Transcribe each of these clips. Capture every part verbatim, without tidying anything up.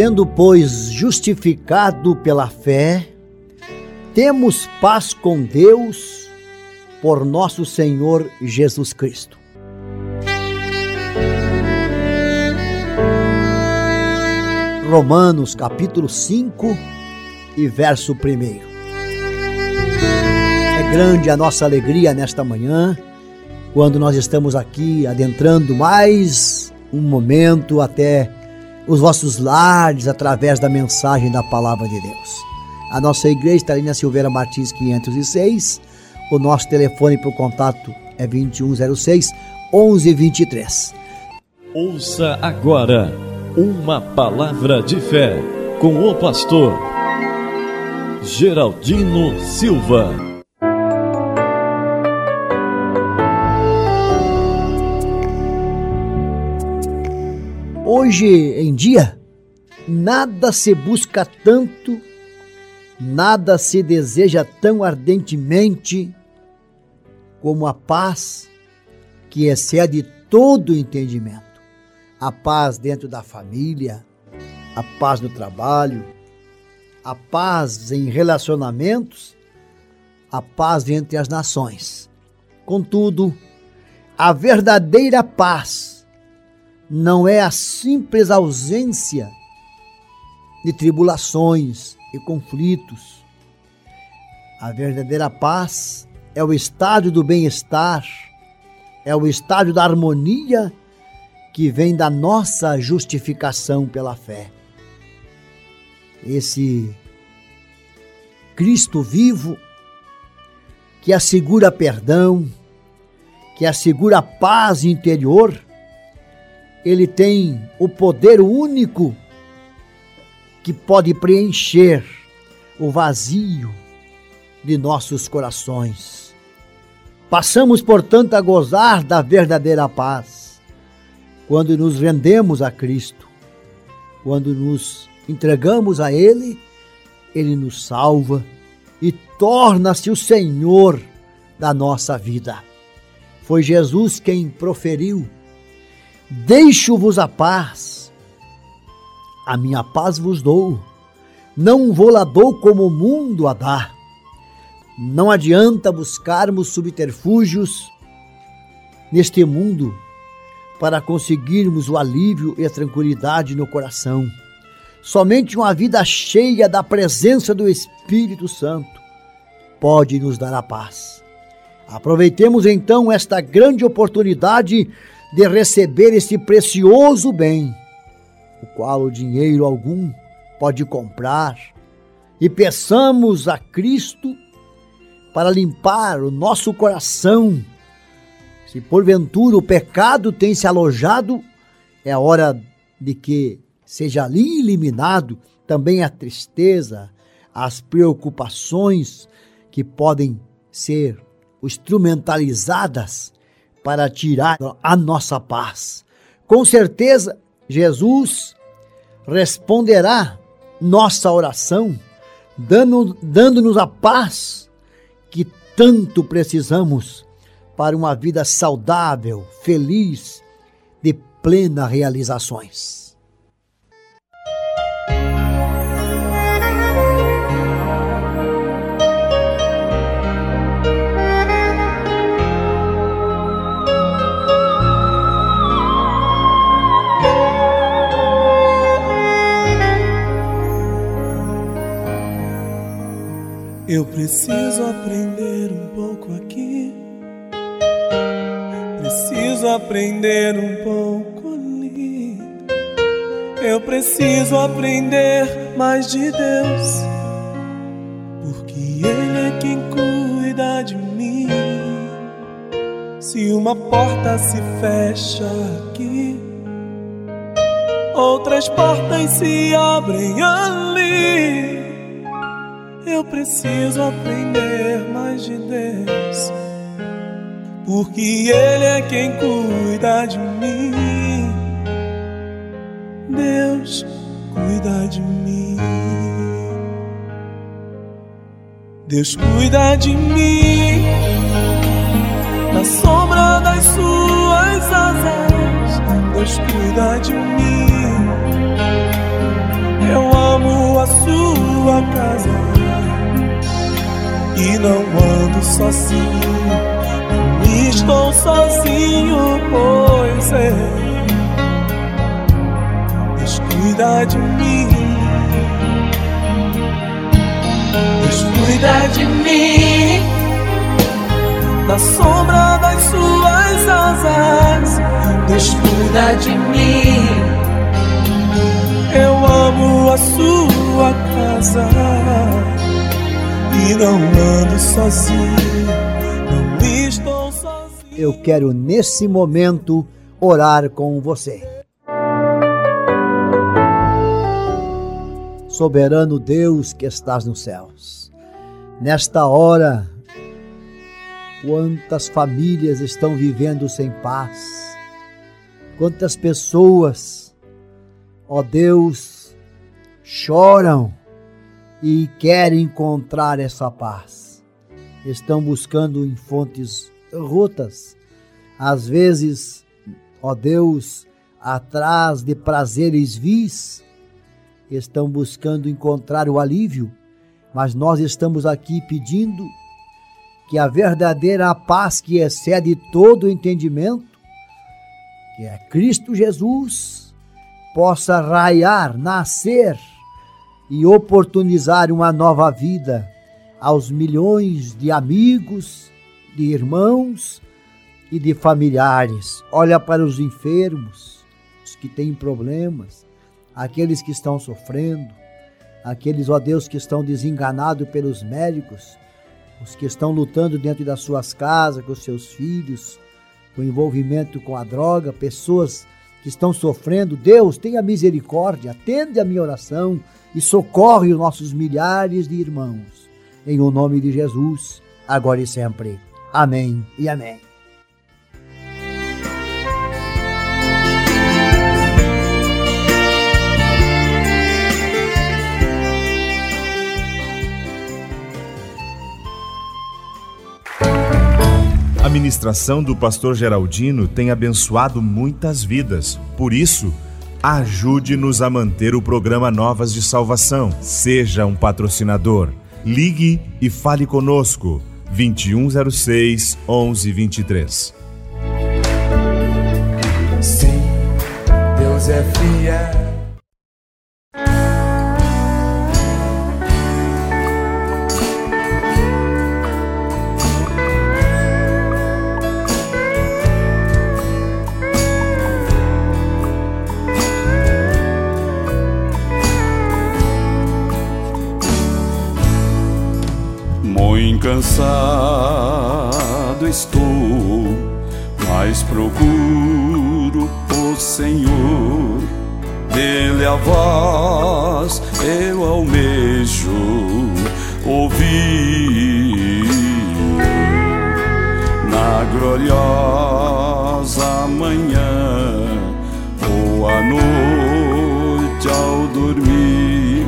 Sendo, pois, justificado pela fé, temos paz com Deus por nosso Senhor Jesus Cristo. Romanos capítulo cinco e verso primeiro. É grande a nossa alegria nesta manhã, quando nós estamos aqui adentrando mais um momento até os vossos lares através da mensagem da Palavra de Deus. A nossa igreja está ali na Silveira Martins quinhentos e seis, o nosso telefone para o contato é vinte e um zero seis, onze vinte e três. Ouça agora uma palavra de fé com o pastor Geraldino Silva. Hoje em dia, nada se busca tanto, nada se deseja tão ardentemente como a paz que excede todo entendimento. A paz dentro da família, a paz no trabalho, a paz em relacionamentos, a paz entre as nações. Contudo, a verdadeira paz não é a simples ausência de tribulações e conflitos. A verdadeira paz é o estado do bem-estar, é o estado da harmonia que vem da nossa justificação pela fé. Esse Cristo vivo, que assegura perdão, que assegura paz interior, ele tem o poder único que pode preencher o vazio de nossos corações. Passamos, portanto, a gozar da verdadeira paz quando nos rendemos a Cristo, quando nos entregamos a Ele, Ele nos salva e torna-se o Senhor da nossa vida. Foi Jesus quem proferiu: deixo-vos a paz, a minha paz vos dou, não vou-la dou como o mundo a dá. Não adianta buscarmos subterfúgios neste mundo para conseguirmos o alívio e a tranquilidade no coração. Somente uma vida cheia da presença do Espírito Santo pode nos dar a paz. Aproveitemos então esta grande oportunidade de receber esse precioso bem, o qual o dinheiro algum pode comprar, e peçamos a Cristo para limpar o nosso coração. Se porventura o pecado tem se alojado, é hora de que seja ali eliminado também a tristeza, as preocupações que podem ser instrumentalizadas para tirar a nossa paz. Com certeza, Jesus responderá nossa oração, dando, dando-nos a paz que tanto precisamos para uma vida saudável, feliz, de plenas realizações. Eu preciso aprender um pouco aqui, preciso aprender um pouco ali. Eu preciso aprender mais de Deus, porque Ele é quem cuida de mim. Se uma porta se fecha aqui, outras portas se abrem ali. Eu preciso aprender mais de Deus, porque Ele é quem cuida de mim. Deus cuida de mim. Deus cuida de mim na sombra das suas asas. Deus cuida de mim sozinho, não estou sozinho, pois é. Deus cuida de mim, Deus cuida de mim, na sombra das suas asas. Deus cuida de mim, eu amo a sua casa e não ando sozinho, não estou sozinho. Eu quero nesse momento orar com você. Soberano Deus que estás nos céus, nesta hora, quantas famílias estão vivendo sem paz, quantas pessoas, ó Deus, choram e querem encontrar essa paz, estão buscando em fontes rotas, às vezes, ó Deus, atrás de prazeres vis, estão buscando encontrar o alívio, mas nós estamos aqui pedindo que a verdadeira paz que excede todo o entendimento, que é Cristo Jesus, possa raiar, nascer e oportunizar uma nova vida aos milhões de amigos, de irmãos e de familiares. Olha para os enfermos, os que têm problemas, aqueles que estão sofrendo, aqueles, ó Deus, que estão desenganados pelos médicos, os que estão lutando dentro das suas casas, com os seus filhos, com envolvimento com a droga, pessoas que estão sofrendo. Deus, tenha misericórdia, atende a minha oração e socorre os nossos milhares de irmãos. Em o nome de Jesus, agora e sempre. Amém e amém. A ministração do pastor Geraldino tem abençoado muitas vidas. Por isso, ajude-nos a manter o programa Novas de Salvação. Seja um patrocinador. Ligue e fale conosco. vinte e um zero seis, onze vinte e três. Sim, Deus é fiel. Cansado estou, mas procuro o Senhor. Dele a voz eu almejo ouvir. Na gloriosa manhã ou à noite ao dormir,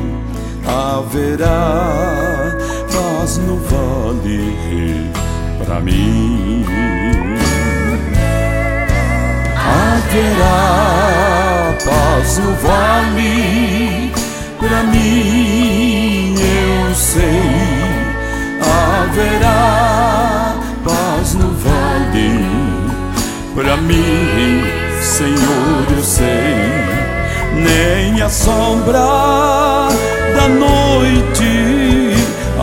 haverá paz no vale pra mim. Haverá paz no vale pra mim, eu sei. Haverá paz no vale pra mim, Senhor, eu sei. Nem a sombra da noite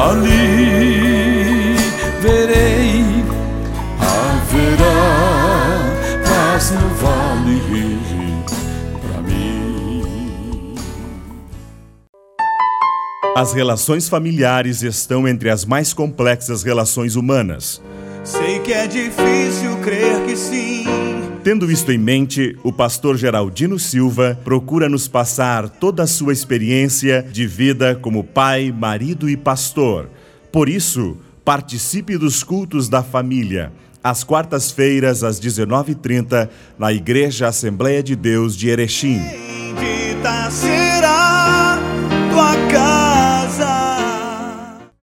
ali verei. Haverá paz no vale pra mim. As relações familiares estão entre as mais complexas relações humanas. Sei que é difícil crer que sim. Tendo isto em mente, o pastor Geraldino Silva procura nos passar toda a sua experiência de vida como pai, marido e pastor. Por isso, participe dos cultos da família, às quartas-feiras, às dezenove e trinta, na Igreja Assembleia de Deus de Erechim. Bendita seja